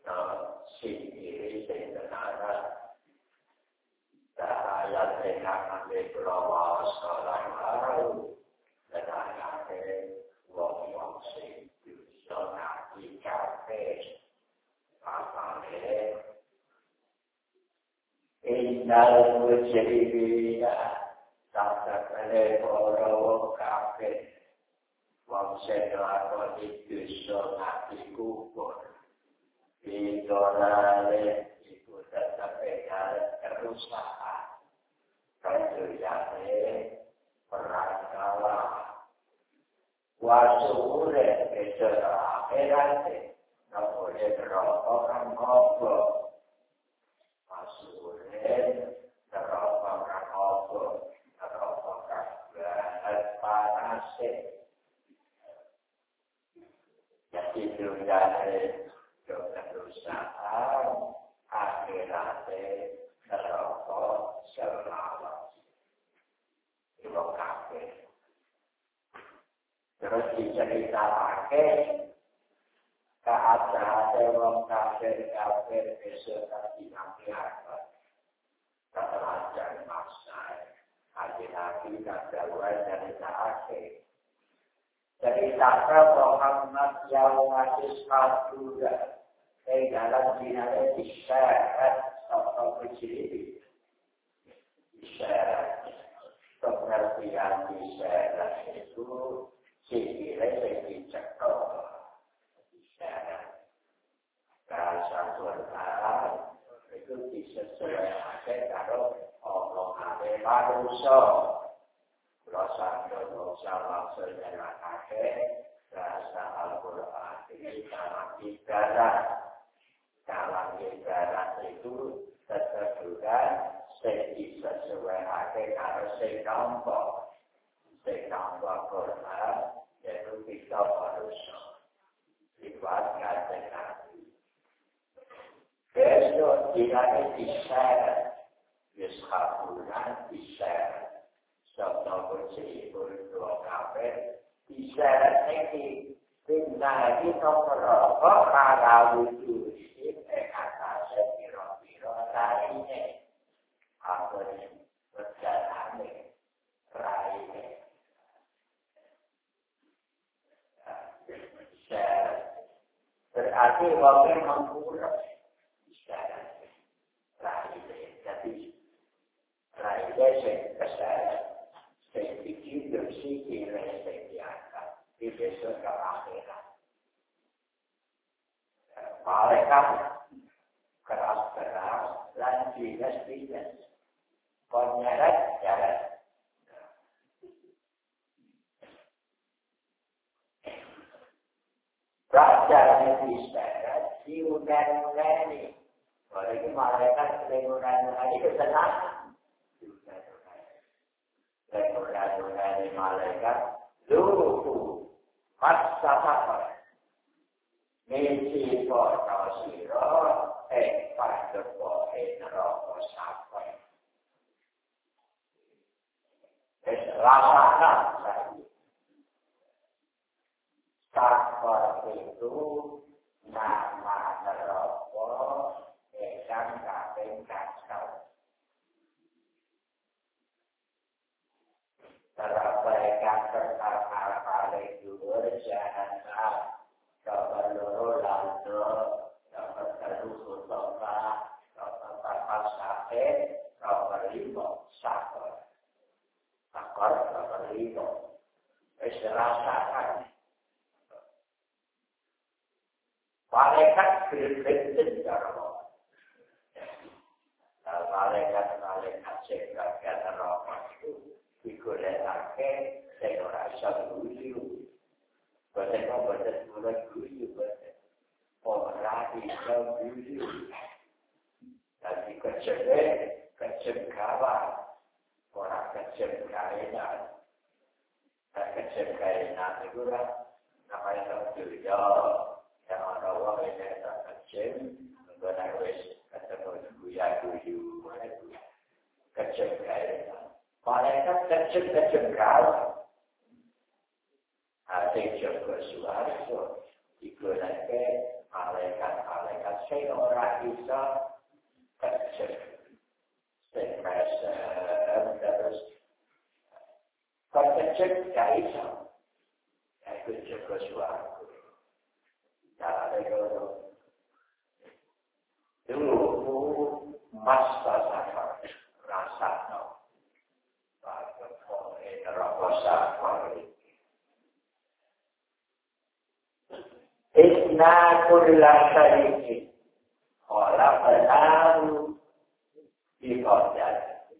si diri sebenarnya ayat dengan berlawas orang baru dan ayat wong sing zona di kafe apa indal mujri tak ada orang kafe wong sing lakon itu zona di kubur di dorale itu tetap kerusakan terjadi perangkala wasure kecerah erante no boleh berokan ngobrol wasure berokan ngobrol berokan panase jadi dunia kerusakan akhirate neraka selawat itu kafe terus diceritakan keadaan wong kafir besok di akhirat terlajar maksa hati-hati kadaluan dari akhir ceritakan Muhammad yang masih juga dalam dinamika isyarat atau kecil isyarat pengertian isyarat itu sekiranya dicekal isyarat bahasa Arab itu disesuaikan kalau omongan manusia kalau maksudnya bahasa Al-Quran ini dalam ibarat itu terseduhan sesuai kalau sekampak Quran yaitu kita manusia dibuatkan dengan besok tidak disyarat yushabunan disyarat sabda bercerita dua kafir disyarat ini tinggal di nomor para wujud atasnya biro-biro lainnya apa berjalannya lainnya berarti wakil mengkurang isyarat lainnya jadi lainnya kesalahan saya pikir bersih saya diangkat di besok ke akhirat malaikat keras-keras dan binas-binas penyarat-nyarat raja yang disyarat diundang-undang walaupun malaikat diundang-undang itu senang diundang-undang malaikat luhu masyarakat misi foto siro pada poin rokok sampai rasakan saja sampai itu nama rokok yang kafir kacau terabaikan terkala paling dulu jangan dapat loro lanto, dapat terus utama, dapat papas sakit, dapat limo sakor, dapat limo. Rasakan. Malaikat berbentuk darah. Malaikat sebagai darah itu digunakan seorang sabulu. Betul mulai guru orang bisa guru tapi kecengkawan orang kecengkainan itu lah namanya kerja yang ada orang yang tak keceng menggunakan kata guyu kecengkainan malaikat kecengkawan ada juga suara digunakan malaikat sing ora bisa kecil sing terus kecil gak iso itu juga suatu dulu masa sakar rasa no Inna kulla syai'in khalaqnahu biqadar.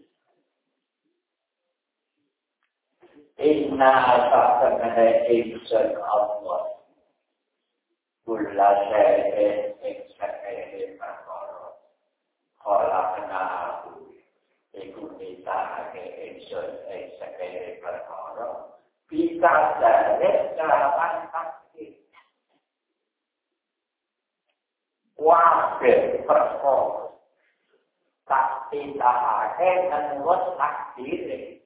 Inna sakana insan Allah kulla syai'in insakai'in perkara khalaqnahu iku ditake insan insakai'in perkara biqadar kelawan takdir. Wabih perkara tak ditahake menurut takdir.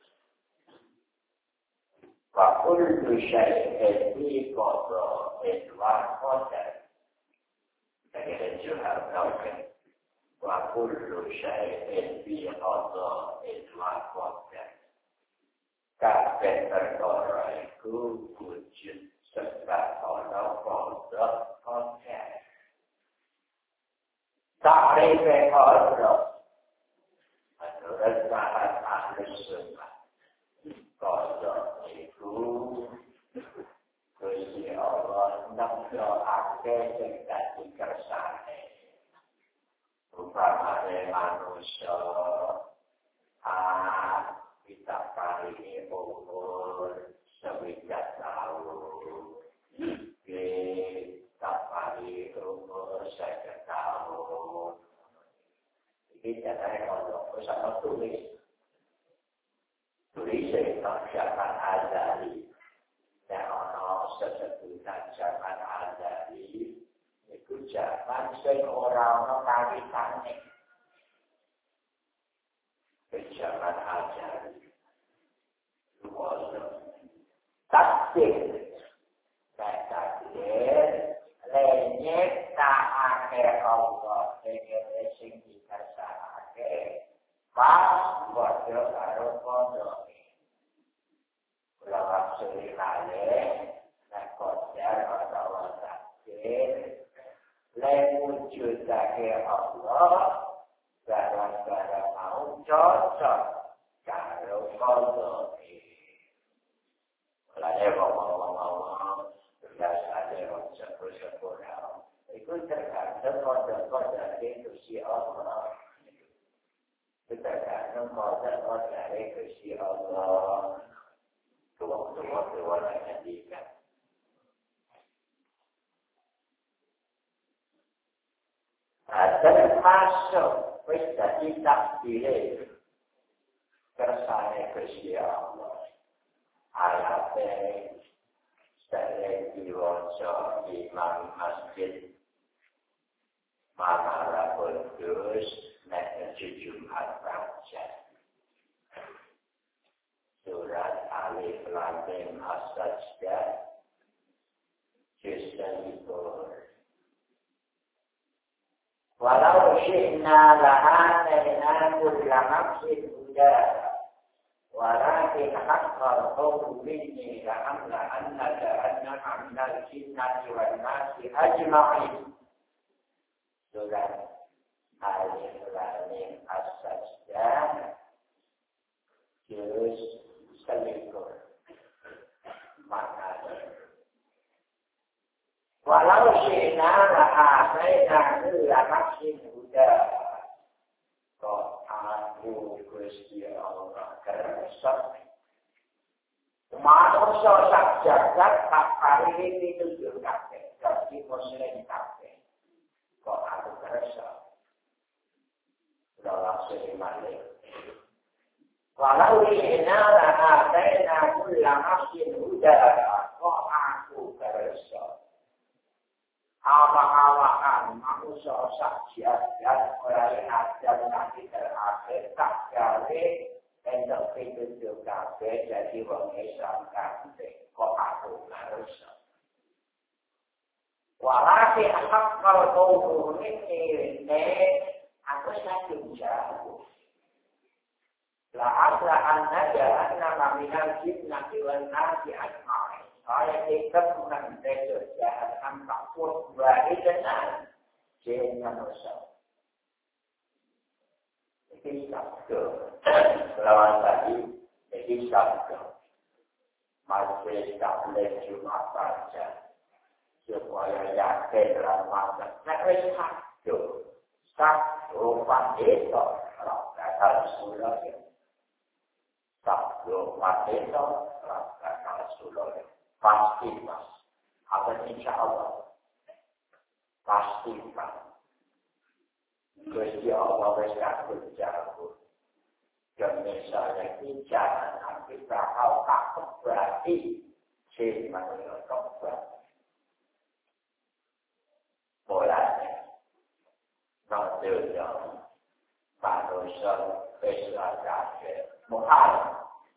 Wa kullu syai'in fi qada'in wa qadar. Jadi juga tahu wa kullu syai'in fi qada'in wa qadar. Kabeh perkara iku wujud sebab ana qada qadar. Ta'rifah qadar menurut bahasa Ahlus Sunnah. Qadar itu Gusti Allah nemtokake sing dadi kersane. Upamane manusia kita paringi umur 11 tahun. Kita paringi umur 50 tahun. Iki jane ono sama tulis. Tulis zaman azali. Dan ono sesebutan zaman azali. Itu zaman sing ora ono kawitane. Zaman azali. Takdir. Takdir. Lenyek ta'ake Allah. Sing dikersakake. Pas wajo karo kondone. Kula maksud kale nek kodar utawa takdir le wujudake Allah gara-gara mau cocok karo kondone. Mulane ngomong-ngomong biasane wong sepuluh iku tergantung kode-kode itu si Allah. Tergantung kode-kode itu si Allah. Tua-tua menyandikan. Termasuk jadi takdir kersane Gusti Allah. Ayat sering diwaca imam masjid Manara Kudus nek Jumat baca surat Alif Lam Mim As-Sajdah juz 1. Walau syi'na la'atayna kulla nafsin hudaha walakin haqqal qawlu minni la'amla'anna jahannama minal jinnati wan nasi ajma'in. Surat Alif Lam Mim As-Sajdah juz 1. Maknanya walau syi'na la'atayna kulla nafsin hudaha. Kok aku Gusti Allah kersa manusia sak jagat tak paringi pitutur kabeh dadi muslim kabeh. Kok aku kersa dalam seiman walau syi'na la'atayna kulla nafsin hudaha. Kok aku kersa awak-awakan manusia sak jagat oleh Adam nanti terakhir tak gawe entuk pitutur kabeh jadi wong Islam kabeh. Kok aku harus Walasi asap kalau kau ini aku sakit jauh. La asla anna jahannam minal jinnati wal nasi ajma'in. Saya tetap mengenai jahannam takut berani dengan jin manusia. Ini sabda. Selamat pagi. Ini sabda. Masih tak boleh cuma saja. Supaya yakin dalam masa. Mereka sabda. Sabda pandita. Kalau kata Rasulullah. Sabda pandita. Kalau kata Rasulullah. Pasti pas. Apa insya Allah. Pasti pas. Gusti Allah berkata jauh. Dan misalnya jangan sampai bakal takut berarti si manusia takut. Mulanya, nantinya manusia berkata muhal.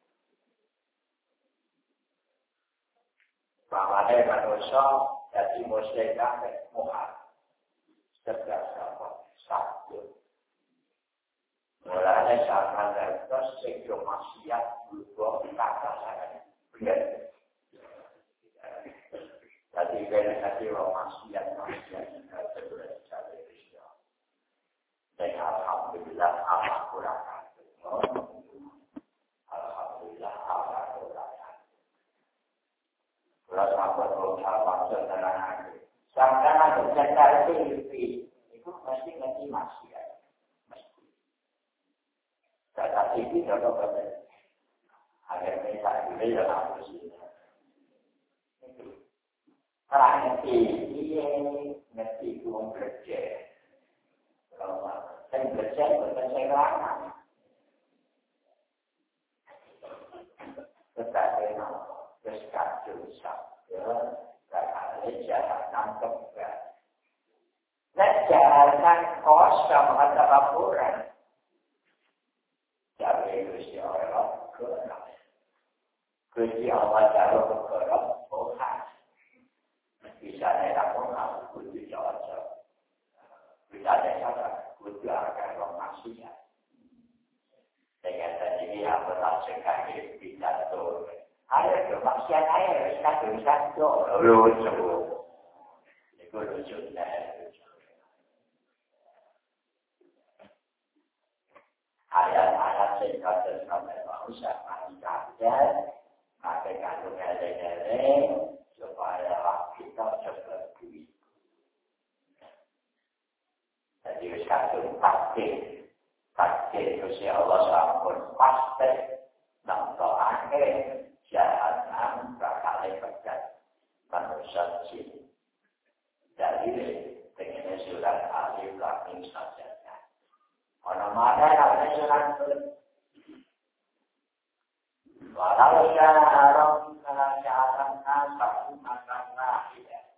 Bahwa manusia jadi muslim muhal. Setiap satu. Mulanya sama terus sejauh maksiat berbuat kata saya. Jadi kalau maksiat terus cari Krishna. Dan alhamdulillah Allah kurang. Alhamdulillah Allah kurang. Kalau sahabat sahabat saudara sampai bercakap itu mesti ngerti maksiat. Kata TV kalau betul, agar mereka juga dalam usia. Kalau ngerti uang kerja, kalau saya kerja bukan saya lama. Tetapi nama berkat dosa, karena jalan nangkep kan. Jalan kosong atau laporan. Jadi Gusti Allah kerana Gusti Allah jauh kerana Tuhan bisa ada orang Gusti Allah bisa ada Gusti akan orang maksiat dengan tadi yang berlangsung bisa tu ada kemaksiat ada bisa tu lucu itu lucu ayat-ayat singkat sampai manusia manusia pakai kandungnya lele supaya kita seperti itu. Jadi kandung pasti itu si Allah sampun pasti nampak jahanam bakal pekat manusia sini. Jadi dengan surat alif lam mim saja. Orang mana yang surat walau syarat syarat nasa masalah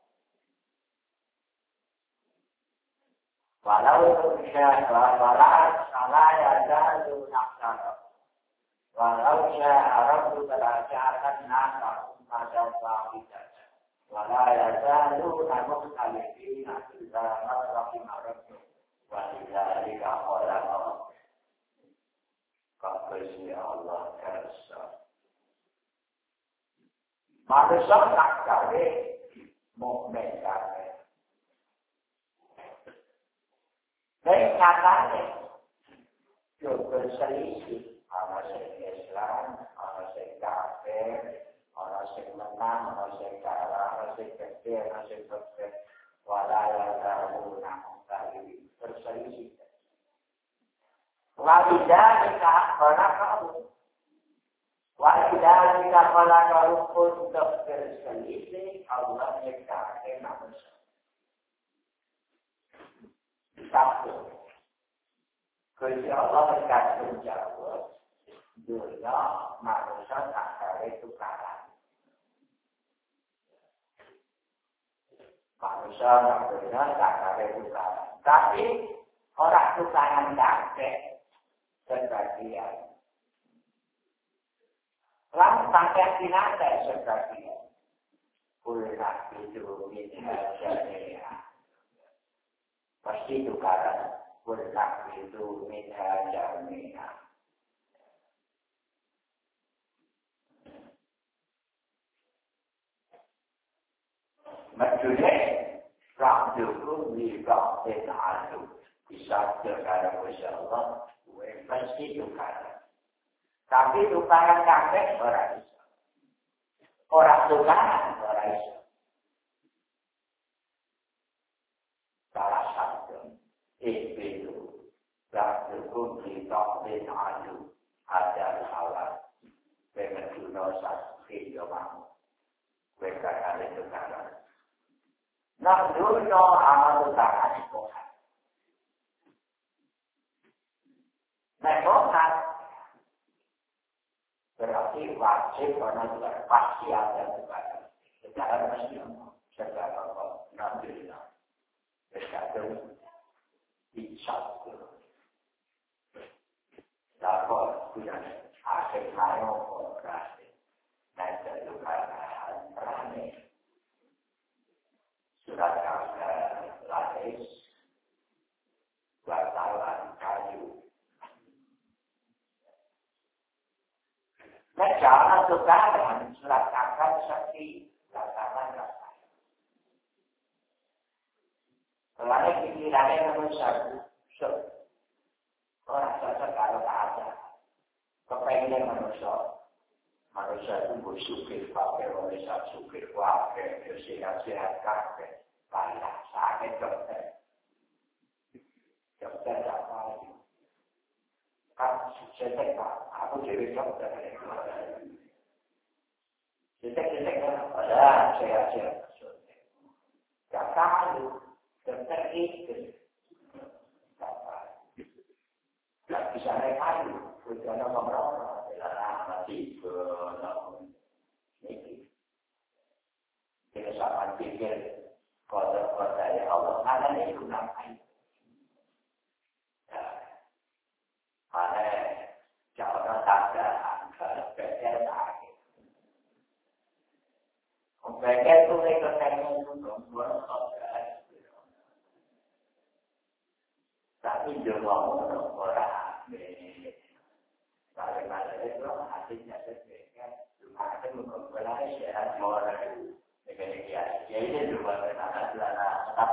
walau syarat salah ada tu nakar walau syarat syarat nasa masalah walau ada tu namun kali ini adalah masalah marah walidhalika khalaqa Kasih Allah kersa. Manusia tak kali mukmin kali. Dan katanya juga berselisih. Orang yang Islam, orang yang kafir, orang yang menang, orang yang kalah, orang yang kecil, orang yang besar. Walau namun kali berselisih. Walidhalika khalaqahu. Walidhalika khalaqahu untuk berselisih Allah menciptakan manusia. Satu. Gusti Allah berkata jawab. Dunia manusia tak ada tukaran. Manusia dunia tak ada tukaran. Tapi orang tukaran kakek. Sebagian. Lalu sampai binatang sebagian. Kullu nak itu minha jami'a. Pasti tukaran nak itu minha jami'a. Maksudnya Rang dulu di bawah adu bisa terkadang Allah, pasti tukaran. Tapi tukaran kakek orang bisa. Orang tukaran orang bisa. Salah satu itu Rang dulu di bawah adu ada salah dengan dosa hidup mereka ada tukaran. Nah, dulu amal tukaran itu. Nah, berarti wajib karena juga pasti ada tukaran. Tukaran mesti segala alhamdulillah. Berkata dicabut. Lalu sudah akhir malam berarti nanti tukaran berani. Sudah ada lapis, wartawan kayu. Nah, jangan tukaran, letakkan seperti letakkan rasa. Kalau pikirannya manusia, orang saja kalau tak ada, kepengen manusia itu bersukir pakai, manusia sukir pakai, sehat-sehat pakai, banyak sakit dokter apa lagi? Kan saya aku jadi dokter. Detek kan ada sehat-sehat. Tak tahu dokter itu tak bisa naik kayu. Kerjanya memberapa? Adalah masih ke ini. Kita sama pikir kota-kota yang Allah ada itu namanya. Ada cara tanda berbeda lagi. Berbeda itu ekonomi itu membuat orang. Tapi juga orang bagaimana itu hasilnya berbeda. Cuma ada beberapa syarat orang dengan dia. Jadi juga benar benar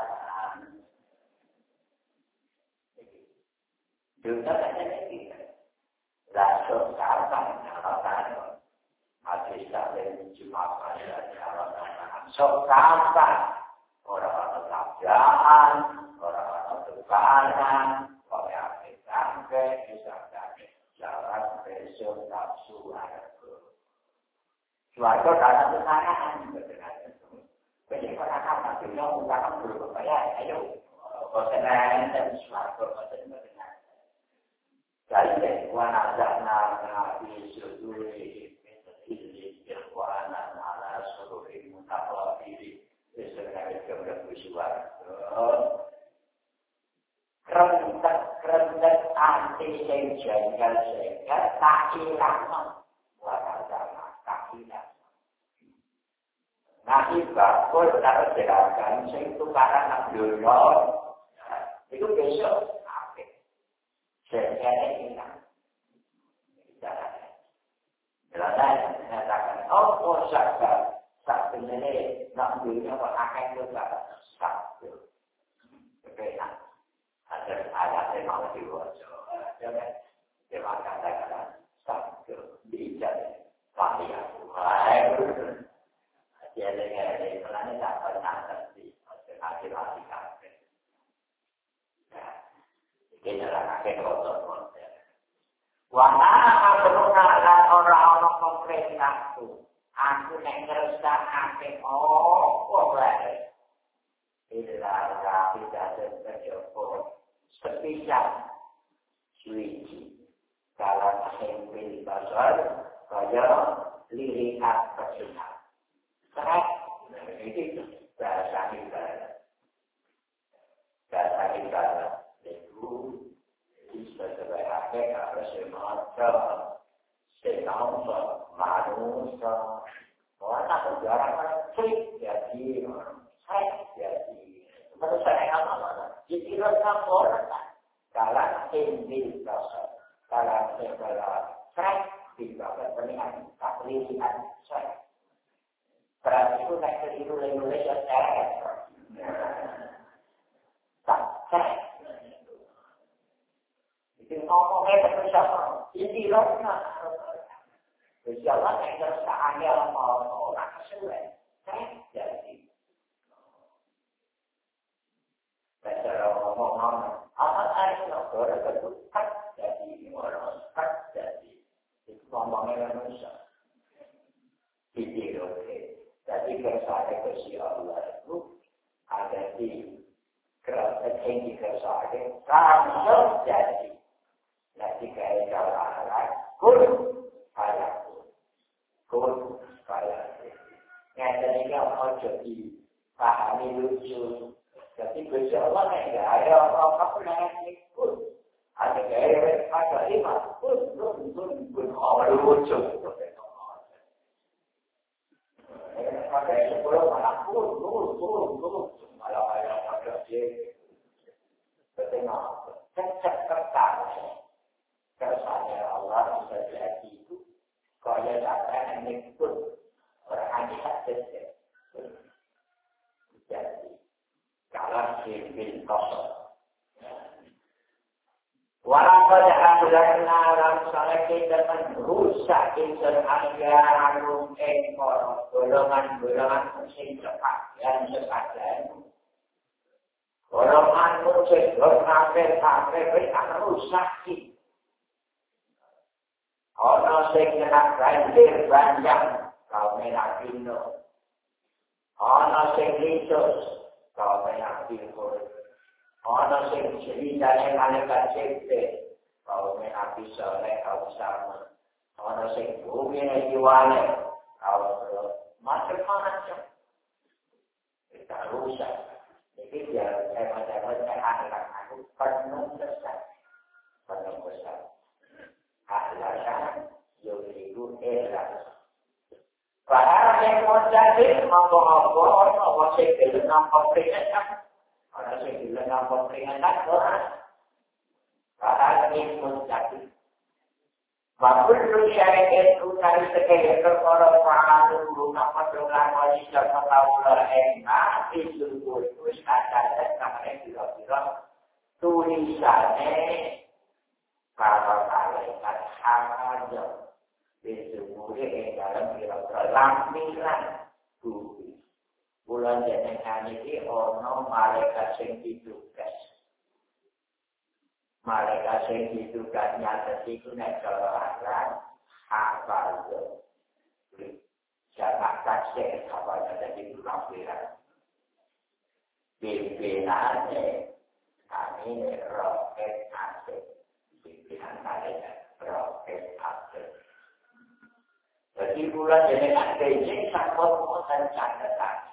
juga ada kita. Langsung kapan kalau masih sampai cuma pada jalan sok kapan orang-orang kerjaan, orang-orang tukaran, orang sampai misalkan jalan besok nafsu harga. Suatu dalam tukaran jadi orang-orang punya uang berbayar, ayo, kosengan dan suatu kosengan. Jadi, wanazana nabi suduri ini ikhwanan ala sururi mutawafiri sesuai dengan usulan. Kerendah anti sehingga tak hilang. Wanazana tak hilang. Nanti bakul harus jelaskan itu karena dunia itu besok. Sehingga hilang. Jelasnya menyatakan, oh sabtu ini nak dunia akan juga sabtu. Berbeda. Ada ayat yang mau dibaca. Jangan dia katakan sabtu dijadi variasi. Dia dengar ini karena tak pernah terjadi. Hati-hati kafe. Ini adalah kakek kotor. Wah, berunakan orang-orang konkret aku. Aku yang ngerasa kakek, boleh. Inilah rapi dan terjopor. Sepijak suci. Kalau sempil basar, kaya lirikat persihat. Serat, ini bahasa ibadah. Bahasa ibadah. Itu sebagai hakikat harus semata, semata manusia, Orang tak berjarak klik jadi saya jadi menurut saya apa? Jadi orang orang kalau ini kalau saya tidak berpengalaman tak lihat saya. Berarti itu nak keliru Indonesia saya. Tak saya. Itu ngomongnya terus apa? Jadi orang berjalan yang tersahaja orang kesulitan. Saya jadi. Bicara ngomong-ngomong, amat ada orang berbuat jadi orang jadi. Itu ngomongnya manusia. Jadi jadi kersane Gusti Allah itu ada di kerajaan tinggi kersane langsung jadi. Nanti kaya jalan kun payah kun payah. Yang tadinya mau jadi pahami lucu. Jadi Gusti Allah enggak ada apa-apa lagi kun. Ada gaya ada lima kun lucu. Pakai sepuluh malah turun malah ada dia bertengah cecak kersane Allah bisa jadi itu kaya datang ini pun berhati-hati jadi kalau sipil kosong walaupun ahlakna lam salakin dengan rusak insan anggaran ekor golongan sing cepat yang sesat golongan musik berkafir akan rusak orang sing kena banjir banyak kau menapino orang sing lisus kau menapino orang sing ceritanya malaikat cipta, kau menapi soleh kau sama. Orang sing bumi jualnya, kau macam-macam. Kita rusak. Jadi dia macam-macam ahlak aku penuh besar. Ahlak yuridu ikhlas. Padahal yang mau jadi mengapa-apa, orang sing belum peringatan. Orang yang bilang apa peringatan orang, padahal ini pun jadi. Walaupun syarikat itu dari sekali orang dulu nama dolar wajib dapat tahu enak itu kata namanya kira-kira tulisannya kalau malaikat hanya disebutnya dalam kira-kira lampiran bumi. Bulan jenengan ini ono malaikat sing ditugas. Malaikat sing ditugas nyata itu nek kelaran hafal yo. Jangan kasih hafal dari lampiran. Pimpinannya kami roket asik. Pimpinan malaikat roket asik. Jadi bulan jenengan ini sakot dan catatan.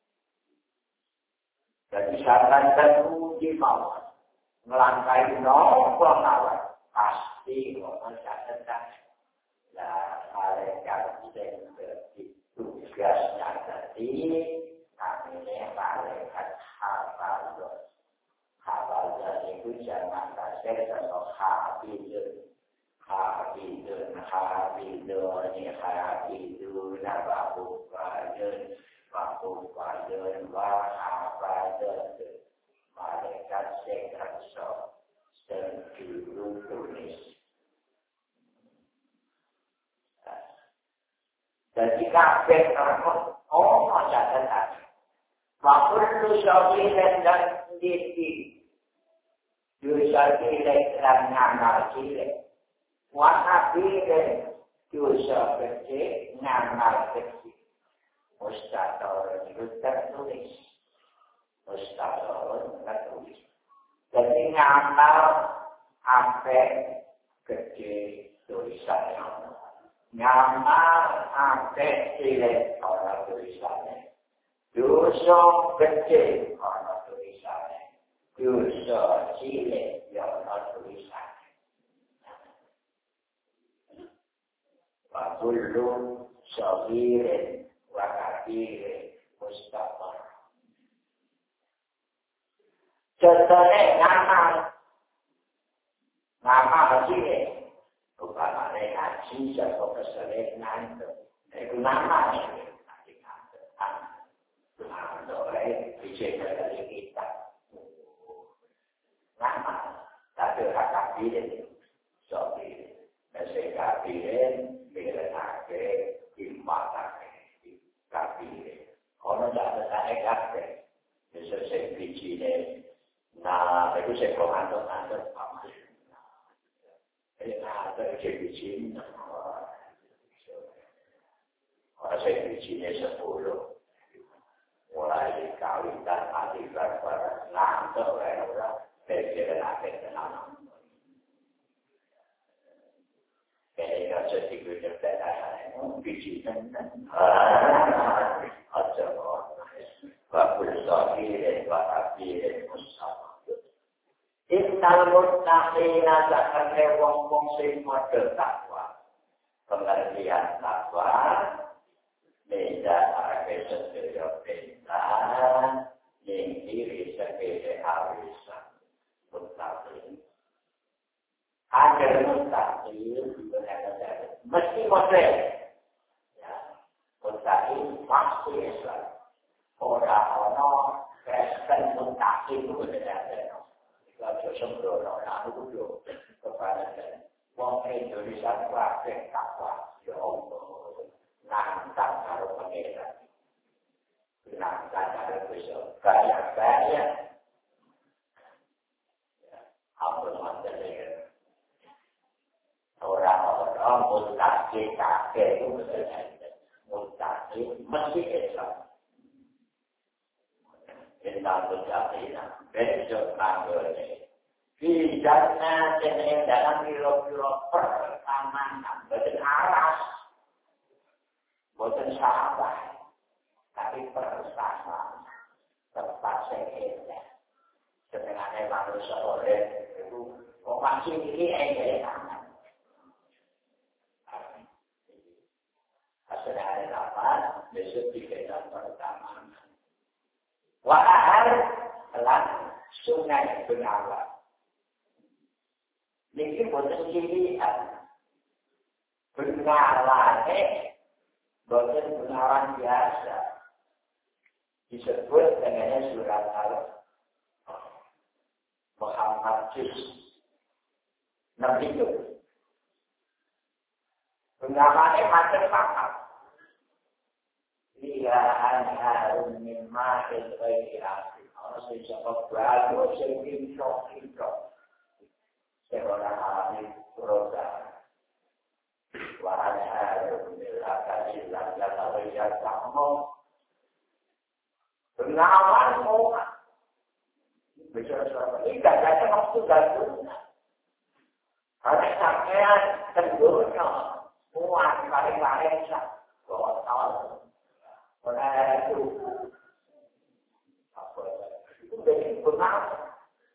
Jadi syaratan dan uji mawar. Melangkai nopo mawar. Pasti orang catatan. Nah, malaikat yang bertugasnya tadi, kami malaikat hafal. Hafal itu jangan kasih atau hafidun. Hafidun, nabahukadun. Wahufadun wahafadun malaikat sekreso sedulu tulis. Jadi kabeh orang catatan. Waktu syafi'in dan diri syafi'in dan ngamal cilik. Wahabi'in syafi'in ngamal kecil. Mustahil itu tertulis. Mustahil tertulis. Jadi ngamal sampai gede tulisannya. Ngamal sampai cilik orang tulisannya. Dosa gede orang tulisannya. Dosa cilik orang tulisannya. Wa kullu saghirin wakabire Mustafa. Contohnya nama begini, upamanya ngaji atau kesalahan nanti, itu nama ini. Bicara dari kita, nama, tapi orang pilih, so pilih, mereka pilih, pilih lagi, imbang lagi, pilih. Kalau tidak ada lagi, bisa saya pilih, nah itu saya komandan apa? Ada pilih, kalau saya pilih 10. Mulai kawin dan mati berperang, ngantuk orang berjalan akhir kenal. Ketika jadi kerja berada, biji dan ada babul sahih, babul musafir. Intal mutaqina zakatnya wong sing model takwa, pengertian takwa. Beda ada sesuatu beda, yang diri sebagai arisan mustaqim. Ada mustaqim benar-benar mesti model, ya mustaqim pasti Islam. Orang-orang Kristen mustaqim benar-benar. Kalau sembrono, lalu dulu kepada orang Indonesia pakai takwa, ya Allah. Nantang kalau pengeran, nantang kalau besok kaya, ampun masalah orang-orang mustaqim kakek itu benar, mustaqim mesti Islam. Islam mustaqim, besok nanggulnya. Bijaknya jenis dalam biro-biro pertamanan, betul aras. Bukan sahabat, tapi bersama tempat sekitar. Sebenarnya manusia oleh itu masih ini tangan. Sebenarnya apa? Besok dikejar pertama. Wahal telah sungai Bengawan. Ini bukan pilihan. Bengawan bukan Bengawan biasa. Disebut dengan surat Muhammad Juz 6 itu. Bengawannya macam-macam. Ia anharun min ma'il ghairi asin. Orang sejauh beradu, sejauh seorang ahli program. Wa'anharun milakasi lanjata wajah ta'mu. Bengawan orang. Bicara-bicara. Ini gajahnya waktu gajahnya. Ada sampean tentunya. Muat paling-paling sah. Kotor. Orang itu. Itu dari bengawan.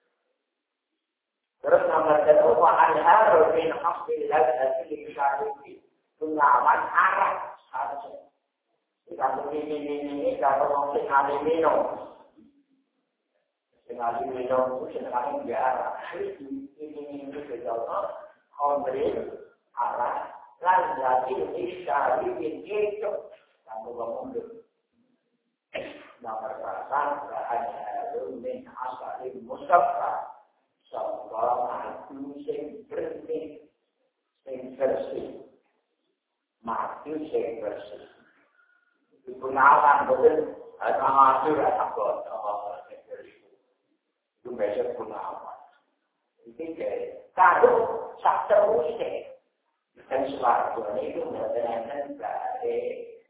Terus nomor kedua, wa'anharun min hafil lazati syarifi. Bengawan arah harusnya. Kalau ini kalau mungkin ada minum, dengan minum itu sekarang biar ini betul hombre arah lanjut ini sekali itu kamu bangun nomor perasaan ada min asal mustafa sebuah sing bersih sing bersih mati sing bersih. Gunawan betul, sama sudah takut, itu besar gunawan. Ini kalau satu ini dan suatu itu benar-benar berarti,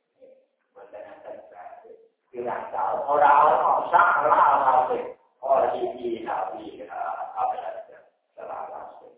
tidak tahu orang salah lagi, orang ini nabi apa saja salah lagi.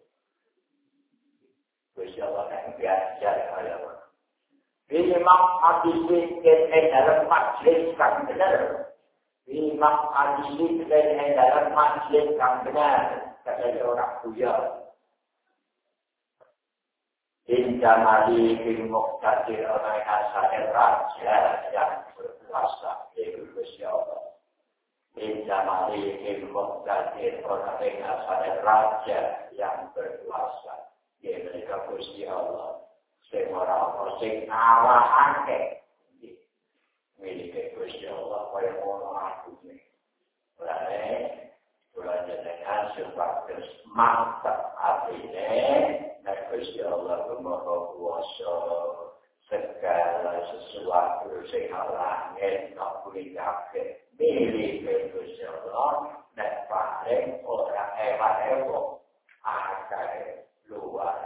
Bersama dengan biasa kalau Imam Adili dalam majlis yang benar. Imam Adili dalam majlis yang benar. Kata orang Buya. Injamali bil muqtadir oleh asal raja yang berkuasa itu Gusti Allah. Injamali bil muqtadir oleh asal raja yang berkuasa itu Gusti Allah. Sing ora ana sing ngawahake milik Gusti Allah kaya ngono akune. Lae kula jenengan sebagai mantap atine nek Gusti Allah Maha Kuwasa segala sesuatu sing langit kabeh kabeh milik Gusti Allah nek paling ora ewa-ewa akeh luar